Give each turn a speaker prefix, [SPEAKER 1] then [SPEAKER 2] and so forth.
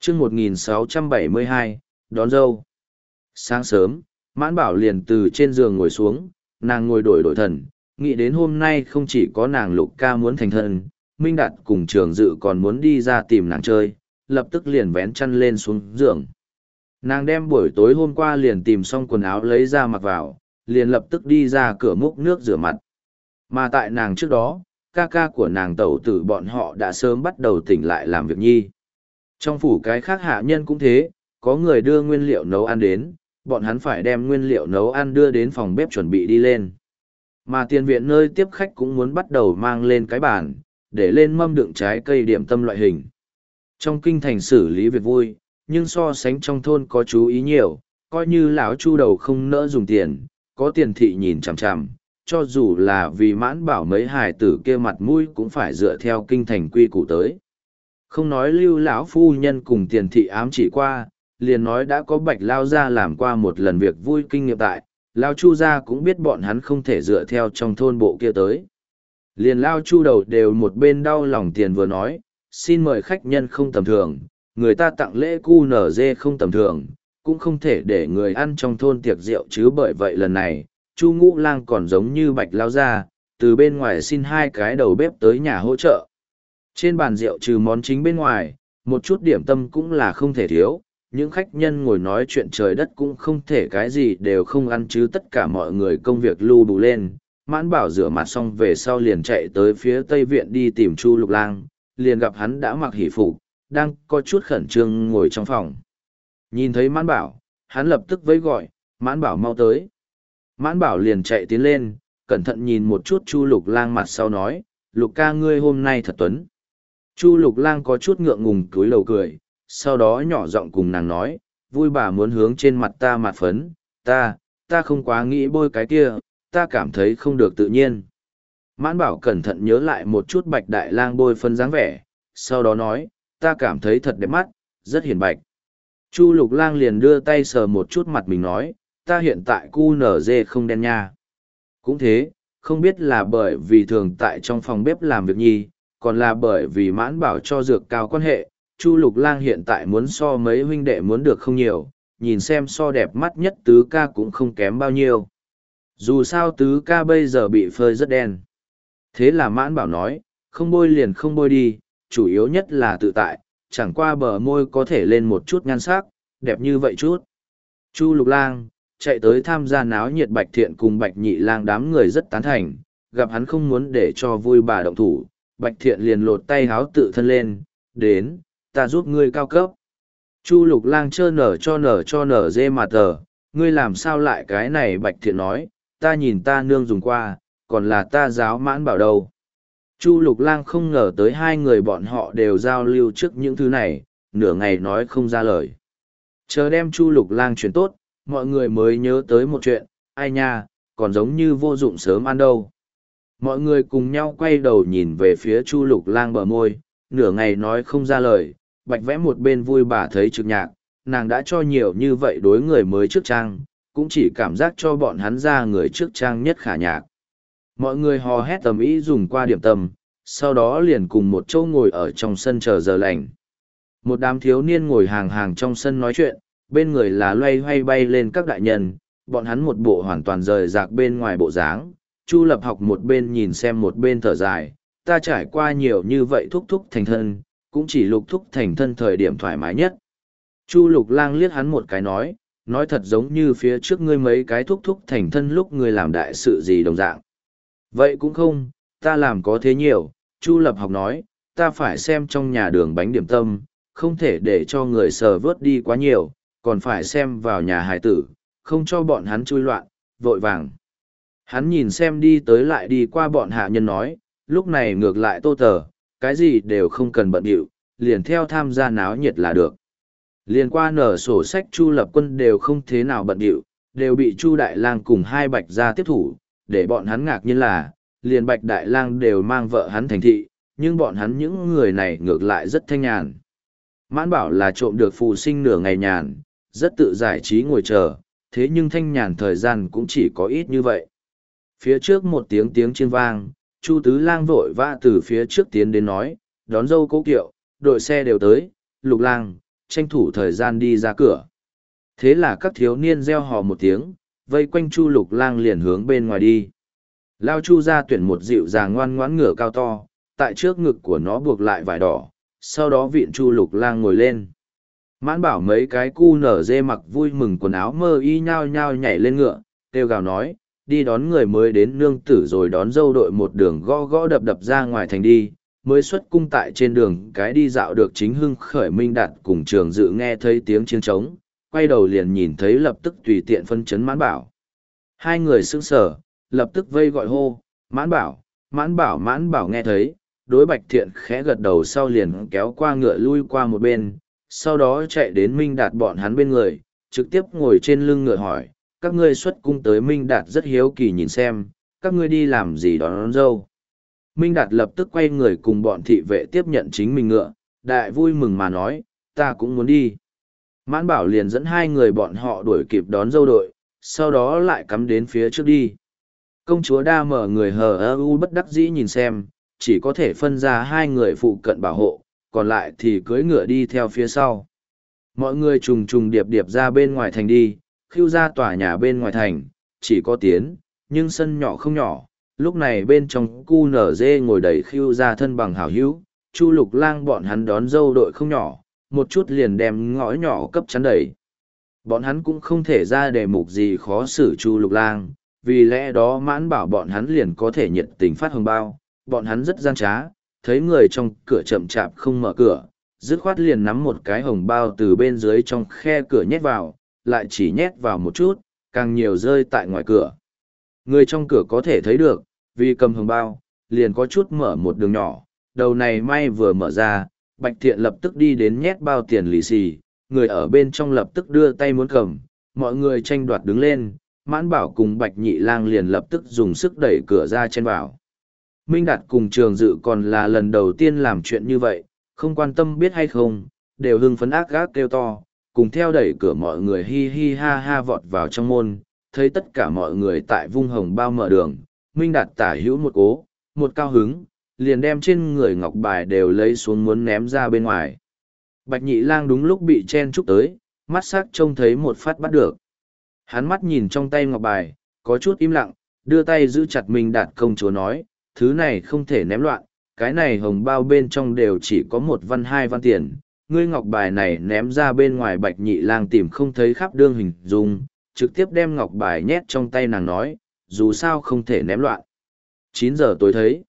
[SPEAKER 1] chương 1672, đón dâu. Sáng sớm, Mãn Bảo liền từ trên giường ngồi xuống, nàng ngồi đổi thần, nghĩ đến hôm nay không chỉ có nàng Lục ca muốn thành thân, Minh Đạt cùng Trường Dự còn muốn đi ra tìm nàng chơi, lập tức liền vén chăn lên xuống giường. Nàng đem buổi tối hôm qua liền tìm xong quần áo lấy ra mặc vào, liền lập tức đi ra cửa múc nước rửa mặt. Mà tại nàng trước đó, ca ca của nàng tẩu tử bọn họ đã sớm bắt đầu tỉnh lại làm việc nhi. Trong phủ cái khác hạ nhân cũng thế, có người đưa nguyên liệu nấu ăn đến, bọn hắn phải đem nguyên liệu nấu ăn đưa đến phòng bếp chuẩn bị đi lên. Mà tiền viện nơi tiếp khách cũng muốn bắt đầu mang lên cái bàn, để lên mâm đựng trái cây điểm tâm loại hình. Trong kinh thành xử lý việc vui, nhưng so sánh trong thôn có chú ý nhiều, coi như lão Chu đầu không nỡ dùng tiền, có tiền thị nhìn chằm chằm, cho dù là vì Mãn Bảo mấy hài tử kia mặt mũi cũng phải dựa theo kinh thành quy củ tới. Không nói Lưu lão phu nhân cùng tiền thị ám chỉ qua, liền nói đã có Bạch lao gia làm qua một lần việc vui kinh nghiệm tại, Lao Chu gia cũng biết bọn hắn không thể dựa theo trong thôn bộ kia tới. Liền Lao Chu đầu đều một bên đau lòng tiền vừa nói, xin mời khách nhân không tầm thường, người ta tặng lễ cu nở dê không tầm thường, cũng không thể để người ăn trong thôn tiệc rượu chứ, bởi vậy lần này, Chu Ngũ Lang còn giống như Bạch lao gia, từ bên ngoài xin hai cái đầu bếp tới nhà hỗ trợ. Trên bàn rượu trừ món chính bên ngoài, một chút điểm tâm cũng là không thể thiếu, những khách nhân ngồi nói chuyện trời đất cũng không thể cái gì đều không ăn chứ, tất cả mọi người công việc lưu đủ lên. Mãn Bảo rửa mặt xong về sau liền chạy tới phía tây viện đi tìm Chu Lục Lang, liền gặp hắn đã mặc hỷ phục, đang có chút khẩn trương ngồi trong phòng. Nhìn thấy Mãn Bảo, hắn lập tức vẫy gọi, Mãn Bảo mau tới. Mãn Bảo liền chạy tiến lên, cẩn thận nhìn một chút Chu Lục Lang mặt sau nói, Lục ca ngươi hôm nay thật tuấn. Chu Lục Lang có chút ngượng ngùng cúi đầu cười, sau đó nhỏ giọng cùng nàng nói, vui bà muốn hướng trên mặt ta mặt phấn, ta không quá nghĩ bôi cái kia, ta cảm thấy không được tự nhiên. Mãn Bảo cẩn thận nhớ lại một chút Bạch Đại Lang bôi phấn dáng vẻ, sau đó nói, ta cảm thấy thật đẹp mắt, rất hiền bạch. Chu Lục Lang liền đưa tay sờ một chút mặt mình nói, ta hiện tại cu nở dê không đen nha. Cũng thế, không biết là bởi vì thường tại trong phòng bếp làm việc nhi, còn là bởi vì Mãn Bảo cho dược cao quan hệ, Chu Lục Lang hiện tại muốn so mấy huynh đệ muốn được không nhiều, nhìn xem so đẹp mắt nhất tứ ca cũng không kém bao nhiêu. Dù sao tứ ca bây giờ bị phơi rất đen. Thế là Mãn Bảo nói, không bôi liền không bôi đi, chủ yếu nhất là tự tại, chẳng qua bờ môi có thể lên một chút nhan sắc, đẹp như vậy chút. Chu Lục Lang chạy tới tham gia náo nhiệt Bạch Thiện cùng Bạch Nhị Lang đám người rất tán thành, gặp hắn không muốn để cho vui bà động thủ, Bạch Thiện liền lột tay háo tự thân lên, đến, ta giúp ngươi cao cấp. Chu Lục Lang trơ nở dê mà tờ, ngươi làm sao lại cái này? Bạch Thiện nói, ta nhìn ta nương dùng qua, còn là ta giáo Mãn Bảo đâu. Chu Lục Lang không ngờ tới hai người bọn họ đều giao lưu trước những thứ này, nửa ngày nói không ra lời. Chờ đem Chu Lục Lang chuyển tốt, mọi người mới nhớ tới một chuyện, ai nha, còn giống như vô dụng sớm ăn đâu. Mọi người cùng nhau quay đầu nhìn về phía Chu Lục Lang bờ môi, nửa ngày nói không ra lời. Bạch Vẽ một bên vui bà thấy trực nhạc, nàng đã cho nhiều như vậy đối người mới trước trang, cũng chỉ cảm giác cho bọn hắn ra người trước trang nhất khả nhạc. Mọi người hò hét tầm ý dùng qua điểm tâm, sau đó liền cùng một chỗ ngồi ở trong sân chờ giờ lành. Một đám thiếu niên ngồi hàng hàng trong sân nói chuyện, bên người là loay hoay bay lên các đại nhân, bọn hắn một bộ hoàn toàn rời rạc bên ngoài bộ dáng. Chu Lập Học một bên nhìn xem một bên thở dài, ta trải qua nhiều như vậy thúc thúc thành thân, cũng chỉ Lục thúc thành thân thời điểm thoải mái nhất. Chu Lục Lang liếc hắn một cái nói thật giống như phía trước ngươi mấy cái thúc thúc thành thân lúc ngươi làm đại sự gì đồng dạng. Vậy cũng không, ta làm có thế nhiều, Chu Lập Học nói, ta phải xem trong nhà đường bánh điểm tâm, không thể để cho người sờ vớt đi quá nhiều, còn phải xem vào nhà hài tử, không cho bọn hắn chui loạn, vội vàng. Hắn nhìn xem đi tới lại đi qua bọn hạ nhân nói, lúc này ngược lại Tô Tờ, cái gì đều không cần bận điệu, liền theo tham gia náo nhiệt là được. Liền qua nở sổ sách Chu Lập Quân đều không thế nào bận điệu, đều bị Chu Đại Lang cùng hai Bạch gia tiếp thủ, để bọn hắn ngạc nhiên là, liền Bạch Đại Lang đều mang vợ hắn thành thị, nhưng bọn hắn những người này ngược lại rất thanh nhàn. Mãn Bảo là trộm được phù sinh nửa ngày nhàn, rất tự giải trí ngồi chờ, thế nhưng thanh nhàn thời gian cũng chỉ có ít như vậy. Phía trước một tiếng chiên vang, Chu Tứ Lang vội vã từ phía trước tiến đến nói, đón dâu cố kiệu, đội xe đều tới, Lục Lang, tranh thủ thời gian đi ra cửa. Thế là các thiếu niên reo hò một tiếng, vây quanh Chu Lục Lang liền hướng bên ngoài đi. Lao Chu ra tuyển một dịu dàng ngoan ngoãn ngựa cao to, tại trước ngực của nó buộc lại vải đỏ, sau đó viện Chu Lục Lang ngồi lên. Mãn Bảo mấy cái cu nở dê mặc vui mừng quần áo mơ y nhao nhao nhảy lên ngựa, kêu gào nói, đi đón người mới đến nương tử rồi đón dâu đội một đường gõ gõ đập đập ra ngoài thành đi, mới xuất cung tại trên đường cái đi dạo được chính hưng khởi Minh Đạt cùng Trường Dự nghe thấy tiếng chiêng trống, quay đầu liền nhìn thấy lập tức tùy tiện phân chấn Mãn Bảo. Hai người sững sờ, lập tức vây gọi hô, Mãn Bảo, Mãn Bảo, Mãn Bảo nghe thấy, đối Bạch Thiện khẽ gật đầu sau liền kéo qua ngựa lui qua một bên, sau đó chạy đến Minh Đạt bọn hắn bên người, trực tiếp ngồi trên lưng ngựa hỏi, các ngươi xuất cung tới. Minh Đạt rất hiếu kỳ nhìn xem, các ngươi đi làm gì đón dâu. Minh Đạt lập tức quay người cùng bọn thị vệ tiếp nhận chính mình ngựa, đại vui mừng mà nói, ta cũng muốn đi. Mãn Bảo liền dẫn hai người bọn họ đuổi kịp đón dâu đội, sau đó lại cắm đến phía trước đi. Công chúa đa mở người hờ ơ u bất đắc dĩ nhìn xem, chỉ có thể phân ra hai người phụ cận bảo hộ, còn lại thì cưỡi ngựa đi theo phía sau. Mọi người trùng trùng điệp điệp ra bên ngoài thành đi, khiêu ra tòa nhà bên ngoài thành, chỉ có tiến, nhưng sân nhỏ không nhỏ. Lúc này bên trong cu nở dê ngồi đầy khiêu ra thân bằng hảo hữu, Chu Lục Lang bọn hắn đón dâu đội không nhỏ, một chút liền đem ngõ nhỏ cấp chắn đầy. Bọn hắn cũng không thể ra đề mục gì khó xử Chu Lục Lang, vì lẽ đó Mãn Bảo bọn hắn liền có thể nhiệt tình phát hồng bao, bọn hắn rất gian trá, thấy người trong cửa chậm chạp không mở cửa, dứt khoát liền nắm một cái hồng bao từ bên dưới trong khe cửa nhét vào, lại chỉ nhét vào một chút, càng nhiều rơi tại ngoài cửa. Người trong cửa có thể thấy được, vì cầm hồng bao, liền có chút mở một đường nhỏ, đầu này may vừa mở ra, Bạch Thiện lập tức đi đến nhét bao tiền lì xì, người ở bên trong lập tức đưa tay muốn cầm, mọi người tranh đoạt đứng lên, Mãn Bảo cùng Bạch Nhị Lang liền lập tức dùng sức đẩy cửa ra chen vào. Minh Đạt cùng Trường Dự còn là lần đầu tiên làm chuyện như vậy, không quan tâm biết hay không, đều hưng phấn ác gác kêu to, cùng theo đẩy cửa mọi người hi hi ha ha vọt vào trong môn, thấy tất cả mọi người tại vung hồng bao mở đường, Minh Đạt tả hữu một cố, một cao hứng, liền đem trên người ngọc bài đều lấy xuống muốn ném ra bên ngoài. Bạch Nhị Lang đúng lúc bị chen chúc tới, mắt sắc trông thấy một phát bắt được. Hắn mắt nhìn trong tay ngọc bài, có chút im lặng, đưa tay giữ chặt Minh Đạt công chúa nói, thứ này không thể ném loạn, cái này hồng bao bên trong đều chỉ có 1 văn 2 văn tiền, ngươi ngọc bài này ném ra bên ngoài. Bạch Nhị Lang tìm không thấy khắp đương hình dung, trực tiếp đem ngọc bài nhét trong tay nàng nói, dù sao không thể ném loạn. 9 giờ tối thấy.